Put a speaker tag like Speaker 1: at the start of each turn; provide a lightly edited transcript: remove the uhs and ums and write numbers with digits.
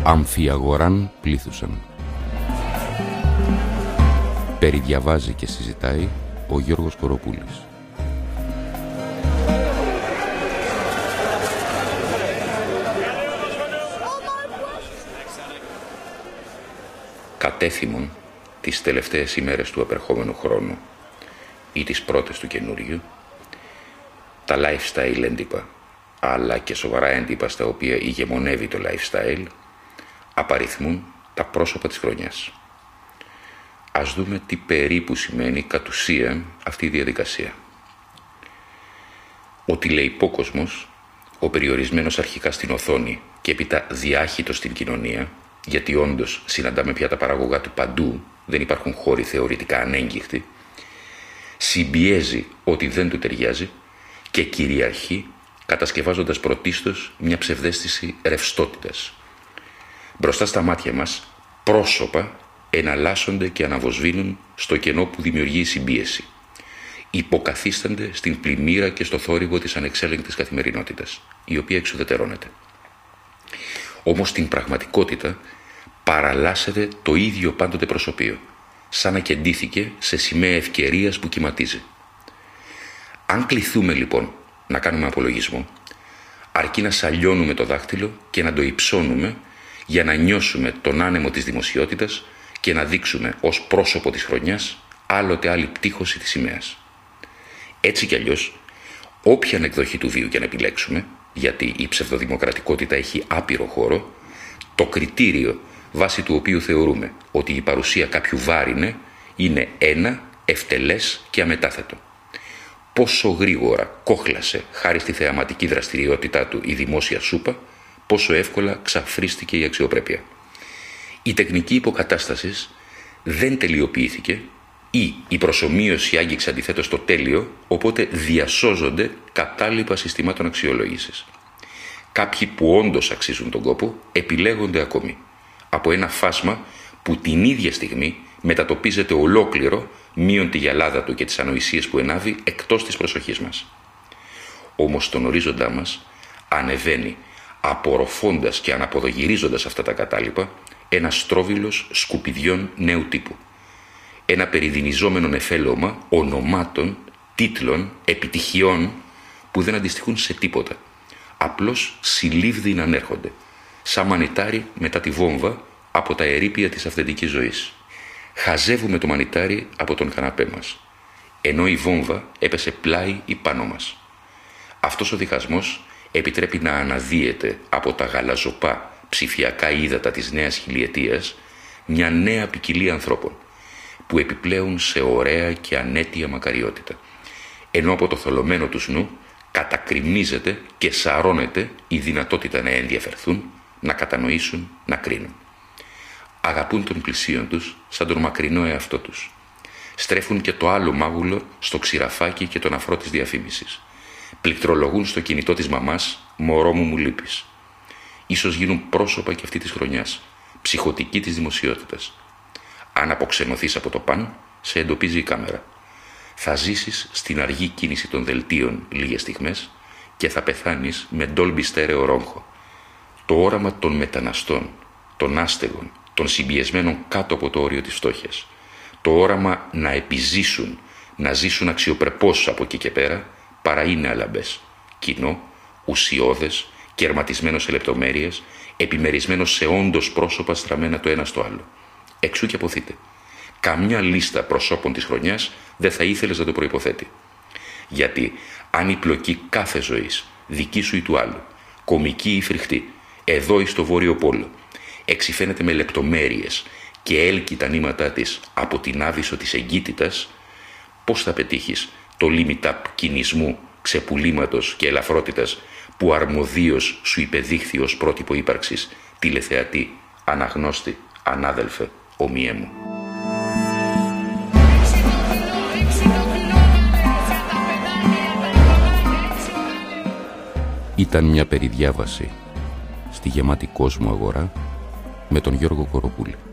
Speaker 1: Αμφιαγοράν πλήθουσαν. Περιδιαβάζει και συζητάει ο Γιώργος Κοροπούλης. Κατέθυμον τις τελευταίες ημέρες του επερχόμενου χρόνου ή τις πρώτες του καινούριου, τα lifestyle έντυπα, αλλά και σοβαρά έντυπα στα οποία ηγεμονεύει το lifestyle, απαριθμούν τα πρόσωπα της χρονιάς. Ας δούμε τι περίπου σημαίνει κατ' ουσίαν αυτή η διαδικασία. Ο τηλεϊπόκοσμος, ο περιορισμένος αρχικά στην οθόνη και έπειτα διάχυτος στην κοινωνία, γιατί όντως συναντάμε πια τα παραγωγά του παντού, δεν υπάρχουν χώροι θεωρητικά ανέγγιχτοι, συμπιέζει ό,τι δεν του ταιριάζει και κυριαρχεί, κατασκευάζοντας πρωτίστως μια ψευδαίσθηση ρευστότητας. Μπροστά στα μάτια μας, πρόσωπα εναλλάσσονται και αναβοσβήνουν στο κενό που δημιουργεί η συμπίεση. Υποκαθίστανται στην πλημμύρα και στο θόρυβο της ανεξέλεγκτης καθημερινότητας, η οποία εξουδετερώνεται. Όμως στην πραγματικότητα παραλλάσσεται το ίδιο πάντοτε προσωπείο, σαν να κεντήθηκε σε σημαία ευκαιρίας που κυματίζει. Αν κληθούμε λοιπόν να κάνουμε απολογισμό, αρκεί να σαλιώνουμε το δάχτυλο και να το υψώνουμε για να νιώσουμε τον άνεμο της δημοσιότητας και να δείξουμε ως πρόσωπο της χρονιάς άλλοτε άλλη πτύχωση της σημαίας. Έτσι κι αλλιώς, όποια εκδοχή του βίου και να επιλέξουμε, γιατί η ψευδοδημοκρατικότητα έχει άπειρο χώρο, το κριτήριο βάσει του οποίου θεωρούμε ότι η παρουσία κάποιου βάρινε είναι ένα, ευτελές και αμετάθετο. Πόσο γρήγορα κόχλασε χάρη στη θεαματική δραστηριότητά του η δημόσια σούπα, πόσο εύκολα ξαφρίστηκε η αξιοπρέπεια. Η τεχνική υποκατάστασης δεν τελειοποιήθηκε ή η προσομοίωση άγγιξε αντιθέτως το τέλειο, οπότε διασώζονται κατάλοιπα συστημάτων αξιολόγησης. Κάποιοι που όντως αξίζουν τον κόπο επιλέγονται ακόμη από ένα φάσμα που την ίδια στιγμή μετατοπίζεται ολόκληρο μείον τη γυαλάδα του και τις ανοησίες που ενάβει εκτός της προσοχής μας. Όμως στον ορίζοντά μας ανεβαίνει, απορροφώντας και αναποδογυρίζοντας αυτά τα κατάλοιπα, ένα στρόβιλος σκουπιδιών νέου τύπου. Ένα περιδυνιζόμενο νεφέλωμα ονομάτων, τίτλων, επιτυχιών που δεν αντιστοιχούν σε τίποτα. Απλώς συλλήβδιν ανέρχονται, σαν μανιτάρι μετά τη βόμβα από τα ερείπια της αυθεντικής ζωής. Χαζεύουμε το μανιτάρι από τον καναπέ μας, ενώ η βόμβα έπεσε πλάι ή πάνω μας. Αυτός ο διχασμός επιτρέπει να αναδύεται από τα γαλαζοπά ψηφιακά ύδατα της νέας χιλιετίας μια νέα ποικιλία ανθρώπων, που επιπλέουν σε ωραία και ανέτεια μακαριότητα, ενώ από το θολωμένο τους νου κατακριμνίζεται και σαρώνεται η δυνατότητα να ενδιαφερθούν, να κατανοήσουν, να κρίνουν. Αγαπούν τον πλησίον τους σαν τον μακρινό εαυτό τους. Στρέφουν και το άλλο μάγουλο στο ξηραφάκι και τον αφρό της διαφήμισης. Πληκτρολογούν στο κινητό της μαμάς «Μωρό μου, μου λείπεις». Ίσως γίνουν πρόσωπα και αυτή της χρονιάς, ψυχοτική της δημοσιότητας. Αν αποξενωθείς από το παν, σε εντοπίζει η κάμερα. Θα ζήσεις στην αργή κίνηση των δελτίων λίγες στιγμές και θα πεθάνεις με Dolby στέρεο ρόγχο. Το όραμα των μεταναστών, των άστεγων, των συμπιεσμένων κάτω από το όριο της φτώχειας. Το όραμα να επιζήσουν, να ζήσουν αξιοπρεπώς από εκεί και πέρα, παρά είναι αλαμπές. Κοινό, ουσιώδες, κερματισμένο σε λεπτομέρειες, επιμερισμένο σε όντως πρόσωπα στραμμένα το ένα στο άλλο. Εξού και αποθείτε. Καμιά λίστα προσώπων της χρονιάς δεν θα ήθελες να το προϋποθέτει. Γιατί αν η πλοκή κάθε ζωής, δική σου ή του άλλου, κομική ή φρικτή, εδώ ή στο Βόρειο Πόλο, εξυφαίνεται με λεπτομέρειες και έλκει τα νήματά της από την άβυσσο της εγκύτητας, πώς θα πετύχεις το limit-up κινησμού, ξεπουλήματος και ελαφρότητας που αρμοδίως σου υπεδείχθη ως πρότυπο ύπαρξης, τηλεθεατή, αναγνώστη, ανάδελφε, ομοίε μου. Ήταν μια περιδιάβαση στη γεμάτη κόσμο αγορά με τον Γιώργο Κοροπούλη.